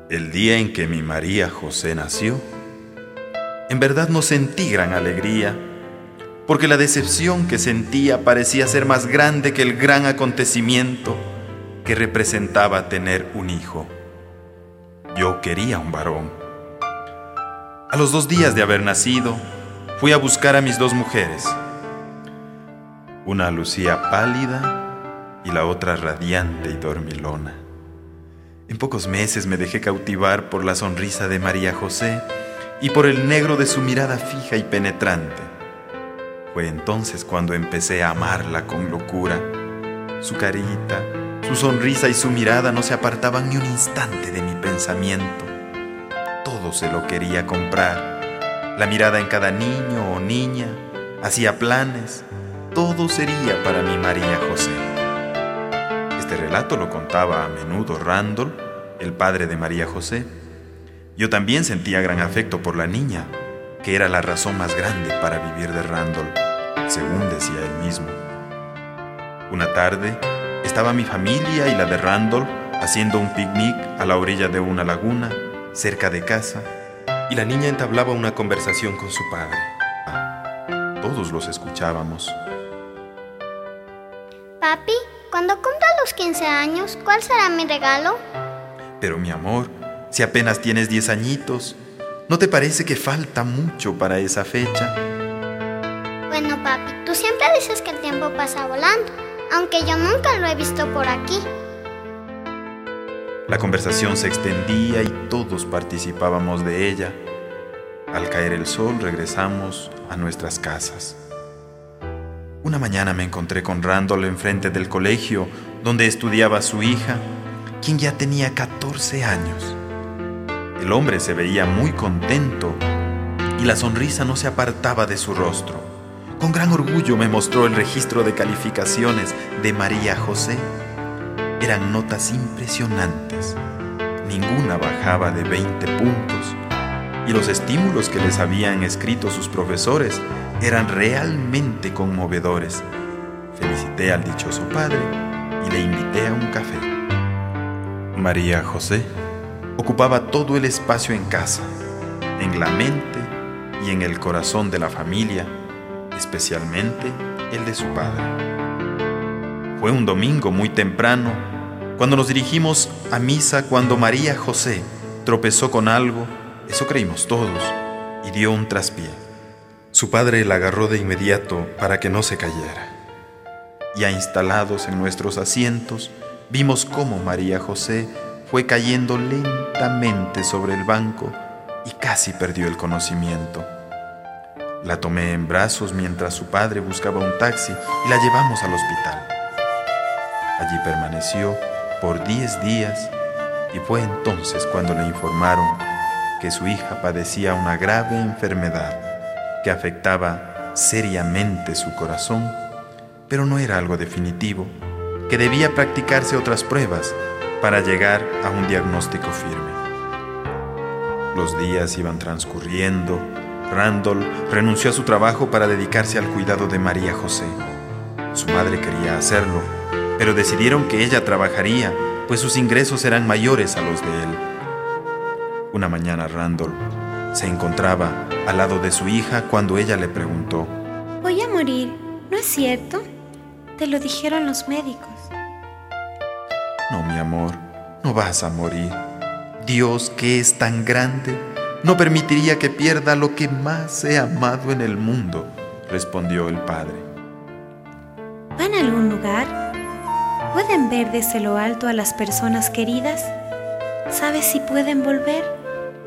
El día en que mi María José nació, en verdad no sentí gran alegría, porque la decepción que sentía parecía ser más grande que el gran acontecimiento que representaba tener un hijo. Yo quería un varón. A los 2 días de haber nacido, fui a buscar a mis 2 mujeres. Una lucía pálida y la otra radiante y dormilona. En pocos meses me dejé cautivar por la sonrisa de María José y por el negro de su mirada fija y penetrante. Fue entonces cuando empecé a amarla con locura. Su carita, su sonrisa y su mirada no se apartaban ni un instante de mi pensamiento. Todo se lo quería comprar. La mirada en cada niño o niña, hacía planes. Todo sería para mi María José. Este relato lo contaba a menudo Randall, el padre de María José. Yo también sentía gran afecto por la niña, que era la razón más grande para vivir de Randall, según decía él mismo. Una tarde, estaba mi familia y la de Randall haciendo un picnic a la orilla de una laguna, cerca de casa, y la niña entablaba una conversación con su padre. Todos los escuchábamos. Papi, cuando cumpla los 15 años, ¿cuál será mi regalo? Pero mi amor, si apenas tienes 10 añitos, ¿no te parece que falta mucho para esa fecha? Bueno, papi, tú siempre dices que el tiempo pasa volando, aunque yo nunca lo he visto por aquí. La conversación se extendía y todos participábamos de ella. Al caer el sol regresamos a nuestras casas. Una mañana me encontré con Randall enfrente del colegio donde estudiaba su hija, quien ya tenía 14 años. El hombre se veía muy contento y la sonrisa no se apartaba de su rostro. Con gran orgullo me mostró el registro de calificaciones de María José. Eran notas impresionantes. Ninguna bajaba de 20 puntos. Y los estímulos que les habían escrito sus profesores eran realmente conmovedores. Felicité al dichoso padre y le invité a un café. María José ocupaba todo el espacio en casa, en la mente y en el corazón de la familia, especialmente el de su padre. Fue un domingo muy temprano cuando nos dirigimos a misa, cuando María José tropezó con algo, eso creímos todos, y dio un traspié. Su padre la agarró de inmediato para que no se cayera. Ya instalados en nuestros asientos, vimos cómo María José fue cayendo lentamente sobre el banco y casi perdió el conocimiento. La tomé en brazos mientras su padre buscaba un taxi y la llevamos al hospital. Allí permaneció por 10 días y fue entonces cuando le informaron que su hija padecía una grave enfermedad que afectaba seriamente su corazón, pero no era algo definitivo, que debía practicarse otras pruebas para llegar a un diagnóstico firme. Los días iban transcurriendo. Randall renunció a su trabajo para dedicarse al cuidado de María José. Su madre quería hacerlo, pero decidieron que ella trabajaría, pues sus ingresos eran mayores a los de él. Una mañana Randall se encontraba al lado de su hija cuando ella le preguntó: Voy a morir, ¿no es cierto? Te lo dijeron los médicos. No, mi amor, no vas a morir. Dios, que es tan grande, no permitiría que pierda lo que más he amado en el mundo, respondió el padre. ¿Van a algún lugar? ¿Pueden ver desde lo alto a las personas queridas? ¿Sabes si pueden volver?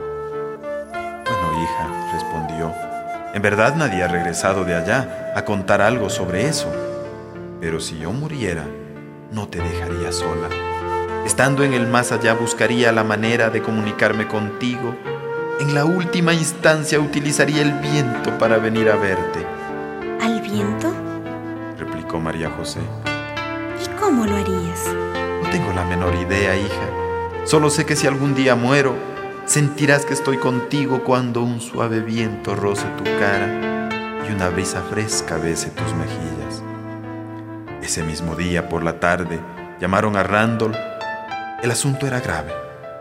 Bueno, hija, respondió, en verdad nadie ha regresado de allá a contar algo sobre eso. Pero si yo muriera, no te dejaría sola. Estando en el más allá buscaría la manera de comunicarme contigo. En la última instancia utilizaría el viento para venir a verte. ¿Al viento? Replicó María José. ¿Y cómo lo harías? No tengo la menor idea, hija. Solo sé que si algún día muero, sentirás que estoy contigo cuando un suave viento roce tu cara y una brisa fresca bese tus mejillas. Ese mismo día, por la tarde, llamaron a Randall. El asunto era grave.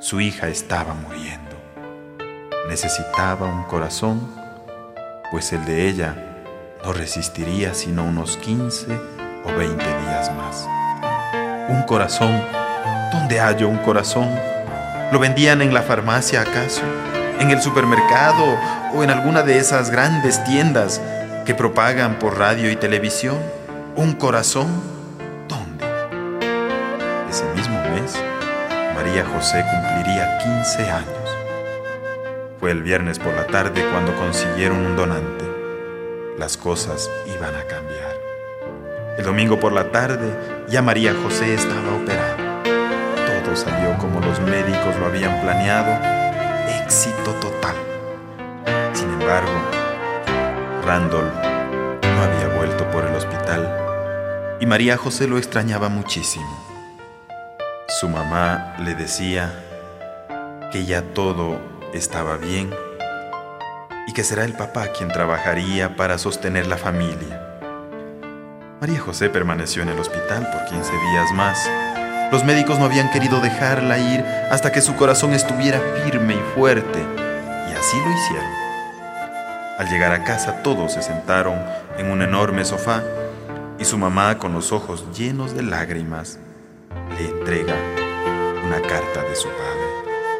Su hija estaba muriendo. Necesitaba un corazón, pues el de ella no resistiría sino unos 15 o 20 días más. ¿Un corazón? ¿Dónde hallo un corazón? ¿Lo vendían en la farmacia acaso? ¿En el supermercado o en alguna de esas grandes tiendas que propagan por radio y televisión? ¿Un corazón? ¿Dónde? Ese mismo mes, María José cumpliría 15 años. Fue el viernes por la tarde cuando consiguieron un donante. Las cosas iban a cambiar. El domingo por la tarde ya María José estaba operada. Todo salió como los médicos lo habían planeado. Éxito total. Sin embargo, Randolph no había vuelto por el hospital y María José lo extrañaba muchísimo. Su mamá le decía que ya todo estaba bien y que será el papá quien trabajaría para sostener la familia. María José permaneció en el hospital por 15 días más. Los médicos no habían querido dejarla ir hasta que su corazón estuviera firme y fuerte, y así lo hicieron. Al llegar a casa todos se sentaron en un enorme sofá y su mamá, con los ojos llenos de lágrimas, le entrega una carta de su padre.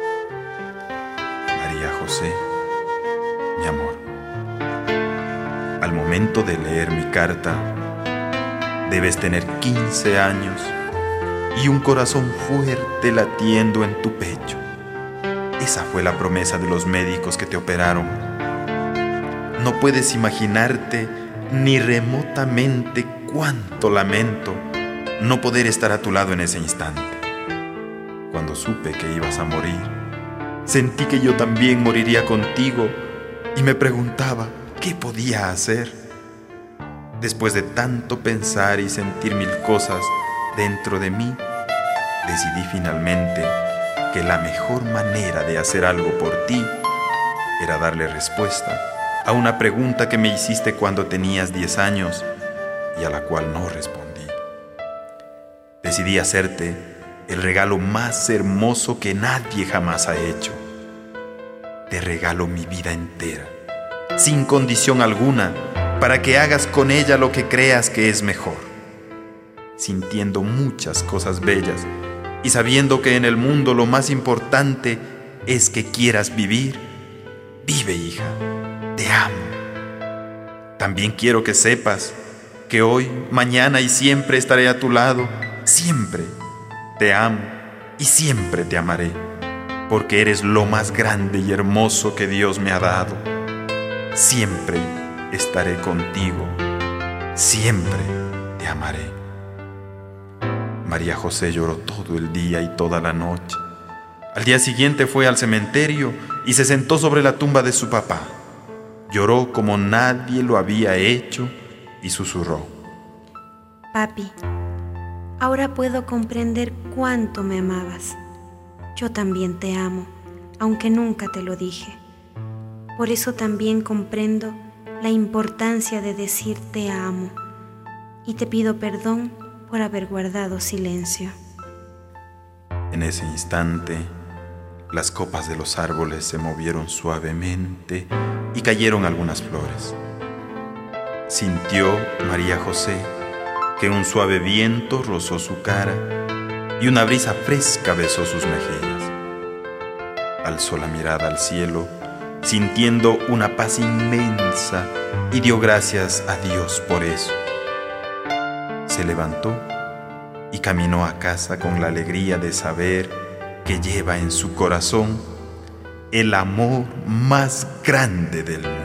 María José, mi amor, al momento de leer mi carta, debes tener 15 años y un corazón fuerte latiendo en tu pecho. Esa fue la promesa de los médicos que te operaron. No puedes imaginarte ni remotamente cuánto lamento no poder estar a tu lado en ese instante. Cuando supe que ibas a morir, sentí que yo también moriría contigo y me preguntaba qué podía hacer. Después de tanto pensar y sentir mil cosas dentro de mí, decidí finalmente que la mejor manera de hacer algo por ti era darle respuesta a una pregunta que me hiciste cuando tenías 10 años y a la cual no respondí. Decidí hacerte el regalo más hermoso que nadie jamás ha hecho. Te regalo mi vida entera, sin condición alguna, para que hagas con ella lo que creas que es mejor. Sintiendo muchas cosas bellas y sabiendo que en el mundo lo más importante es que quieras vivir, vive, hija, te amo. También quiero que sepas que hoy, mañana y siempre estaré a tu lado, siempre. Te amo y siempre te amaré, porque eres lo más grande y hermoso que Dios me ha dado. Siempre estaré contigo, siempre te amaré. María José lloró todo el día y toda la noche. Al día siguiente fue al cementerio y se sentó sobre la tumba de su papá. Lloró como nadie lo había hecho y susurró: Papi, ahora puedo comprender cuánto me amabas. Yo también te amo, aunque nunca te lo dije. Por eso también comprendo la importancia de decir te amo y te pido perdón por haber guardado silencio. En ese instante, las copas de los árboles se movieron suavemente y cayeron algunas flores. Sintió María José que un suave viento rozó su cara y una brisa fresca besó sus mejillas. Alzó la mirada al cielo, sintiendo una paz inmensa, y dio gracias a Dios por eso. Se levantó y caminó a casa con la alegría de saber que lleva en su corazón el amor más grande del mundo.